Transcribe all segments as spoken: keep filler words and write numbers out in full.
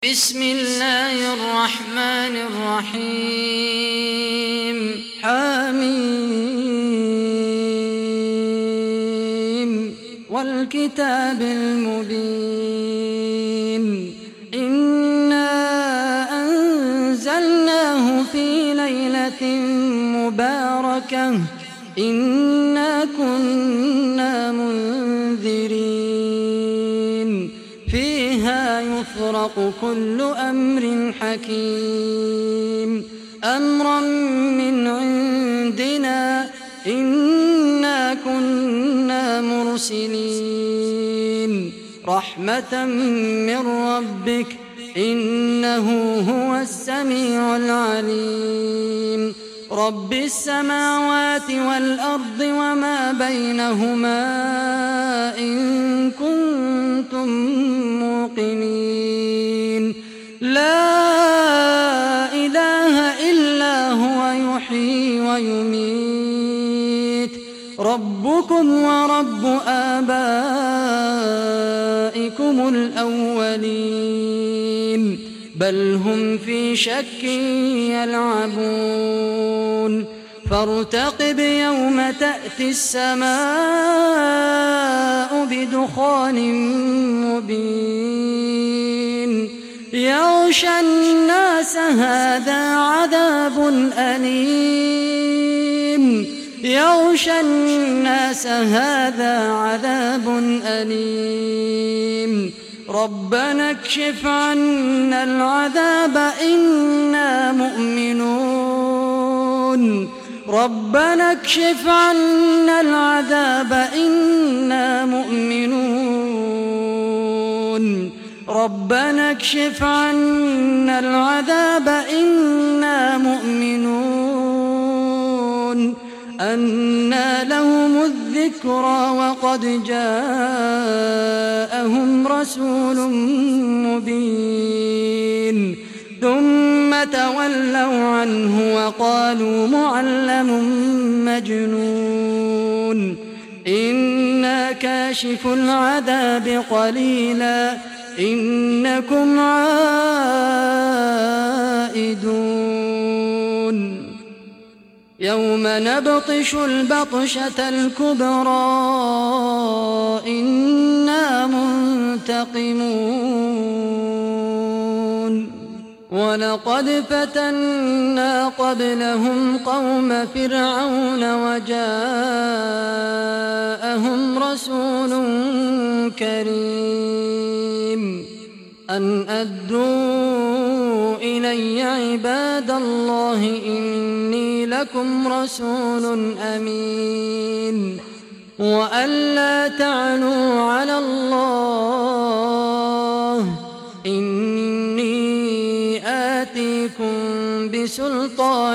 بسم الله الرحمن الرحيم حميم والكتاب المبين إنا أنزلناه في ليلة مباركة إنا كنا منذرين فيها يفرق كل أمر حكيم أمرا من عندنا إنا كنا مرسلين رحمة من ربك إنه هو السميع العليم رب السماوات والأرض وما بينهما إن كنتم موقنين لا إله إلا هو يحيي ويميت ربكم ورب آبائكم الأولين بل هم في شك يلعبون فارتقب يوم تأتي السماء بدخان مبين يغشى الناس هذا عذاب أليم يغشى الناس هذا عذاب أليم ربنا اكشف عنا العذاب إنا مؤمنون ربنا اكشف عنا العذاب إنا مؤمنون ربنا اكشف عنا العذاب إنا مؤمنون أنى لهم الذكرى وقد جاءهم رسول مبين ثم تولوا عنه وقالوا معلم مجنون إنا كاشف العذاب قليلا إنكم عائدون يوم نبطش البطشة الكبرى إنا منتقمون ولقد فتنا قبلهم قوم فرعون وجاءهم رسول كريم أن أدوا إلي عباد الله إني لكم رسول أمين وأن لا تعلوا على الله إني آتيكم بسلطان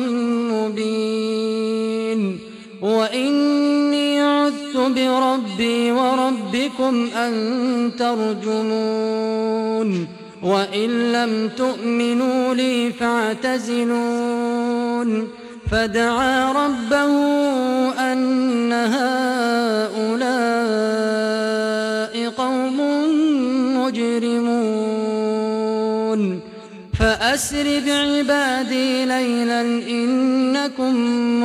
مبين وإني عذت بربي وربكم أن ترجمون وإن لم تؤمنوا لي فاعتزلون فدعا ربه أن هؤلاء قوم مجرمون فأسر بعبادي ليلا إنكم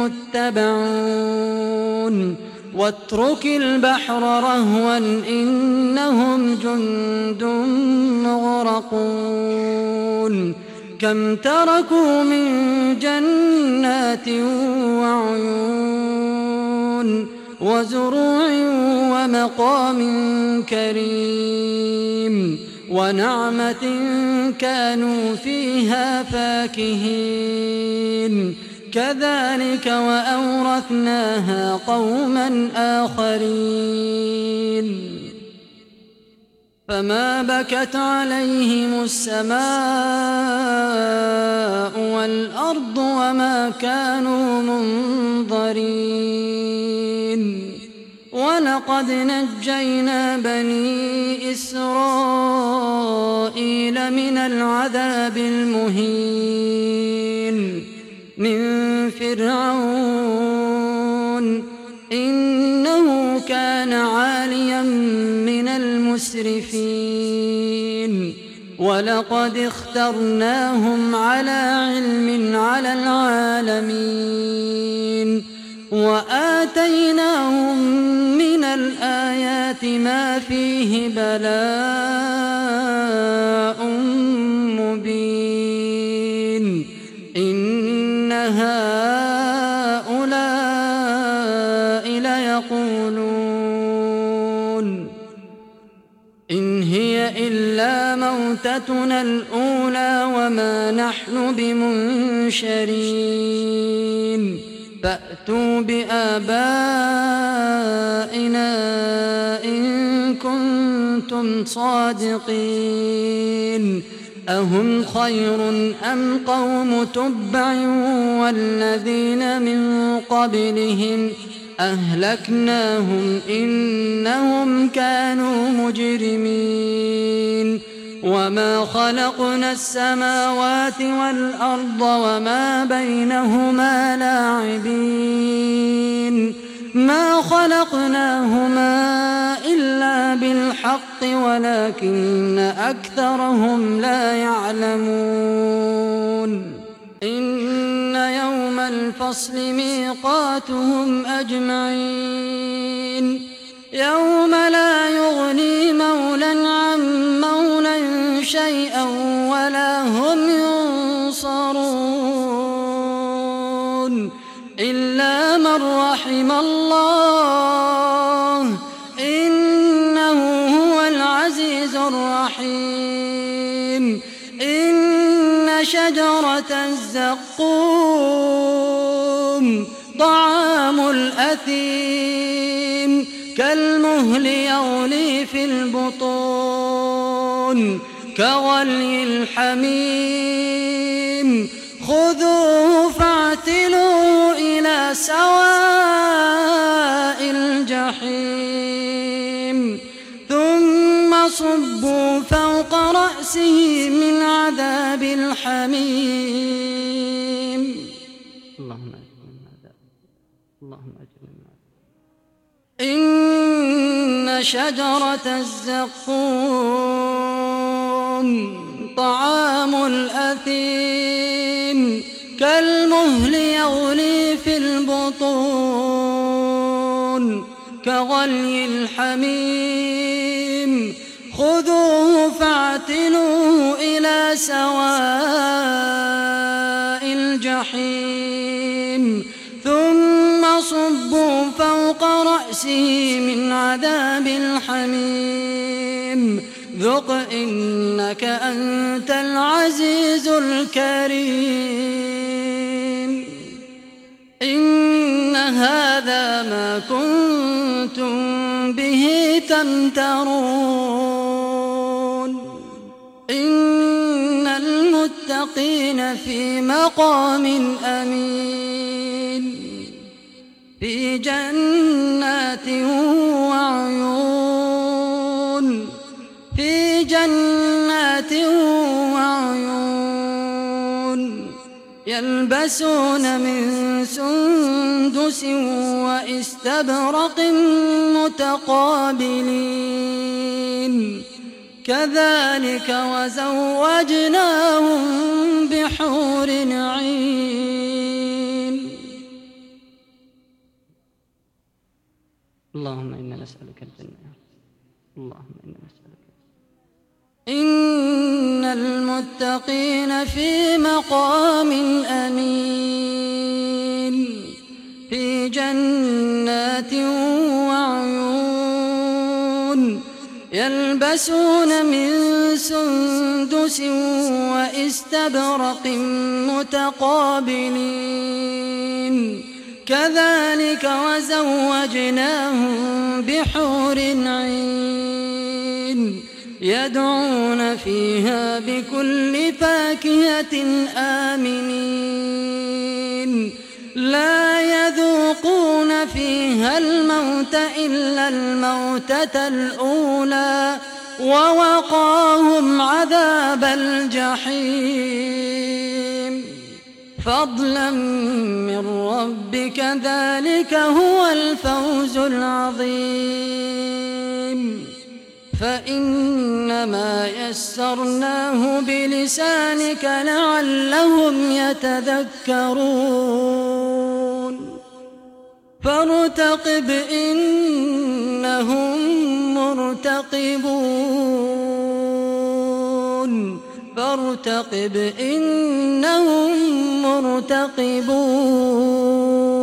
متبعون واترك البحر رهوا إنهم جند مغرقون كم تركوا من جنات وعيون وزروع ومقام كريم ونعمة كانوا فيها فاكهين كذلك وأورثناها قوما آخرين فما بكت عليهم السماء والأرض وما كانوا منظرين ولقد نجينا بني إسرائيل من العذاب المهين من فرعون إنه كان عاليا من المسرفين وَلَقَدِ اخْتَرْنَاهُمْ عَلَىٰ عِلْمٍ عَلَى الْعَالَمِينَ وَآتَيْنَاهُم مِّنَ الْآيَاتِ مَا فِيهِ بَلَاءٌ مُّبِينٌ إِنَّ هَٰؤُلَاءِ لَيَقُولُونَ إِنْ هِيَ إِلَّا مَوْتَتُنَا الْأُولَىٰ وَمَا نَحْنُ بِمُنشَرِينَ فَأْتُوا بِآبَائِنَا إِن كُنتُمْ صَادِقِينَ أَهُمْ خَيْرٌ أَمْ قَوْمُ تُبَّعٍ وَالَّذِينَ مِن قَبْلِهِمْ أَهْلَكْنَاهُمْ إِنَّهُمْ كَانُوا مُجْرِمِينَ وَمَا خَلَقْنَا السَّمَاوَاتِ وَالْأَرْضَ وَمَا بَيْنَهُمَا لَاعِبِينَ مَا خَلَقْنَاهُمَا إِلَّا بِالْحَقِّ وَلَكِنَّ أَكْثَرَهُمْ لَا يَعْلَمُونَ إِنَّ يَوْمَ الْفَصْلِ مِيقَاتُهُمْ أَجْمَعِينَ يَوْمَ لَا يُغْنِي مَوْلًى عَن مَّوْلًى شَيْئًا وَلَا هُمْ يُنصَرُونَ إِلَّا مَن رَّحِمَ اللَّهُ إِنَّهُ هُوَ الْعَزِيزُ الرَّحِيمُ إِنَّ شَجَرَتَ الزَّقُّومِ طَعَامُ الْأَثِيمِ كَالْمُهْلِ يَغْلِي فِي الْبُطُونِ كَغَلْيِ الْحَمِيمِ خُذُوهُ فَاعْتِلُوهُ إِلَىٰ سَوَاءِ الْجَحِيمِ ثُمَّ صُبُّوا فَوْقَ رَأْسِهِ مِنْ عَذَابِ الْحَمِيمِ اللهم أجرنا اللهم أجرنا إن شجرة الزقوم طعام الأثيم كالمهل يغلي في البطون كغلي الحميم خذوه فاعتلوه إلى سواء الجحيم ثم صبوا فوق رأسه من عذاب الحميم ذق إنك أنت العزيز الكريم إن هذا ما كنتم به تمترون إن المتقين في مقام أمين في جنات وعيون في جنات وعيون يلبسون من سندس وإستبرق متقابلين كذلك وزوجناهم بحور عين اللهم إنا نسألك الجنة اللهم إنا نسألك إن المتقين في مقام أمين في جنات وعيون يلبسون من سندس وإستبرق متقابلين كذلك وزوجناهم بحور عين يدعون فيها بكل فاكهة آمنين لا يذوقون فيها الموت إلا الموتة الأولى ووقاهم عذاب الجحيم فضلا من ربك ذلك هو الفوز العظيم فإنما يسرناه بلسانك لعلهم يتذكرون فارتقب إنهم مرتقبون فارتقب إنهم مرتقبون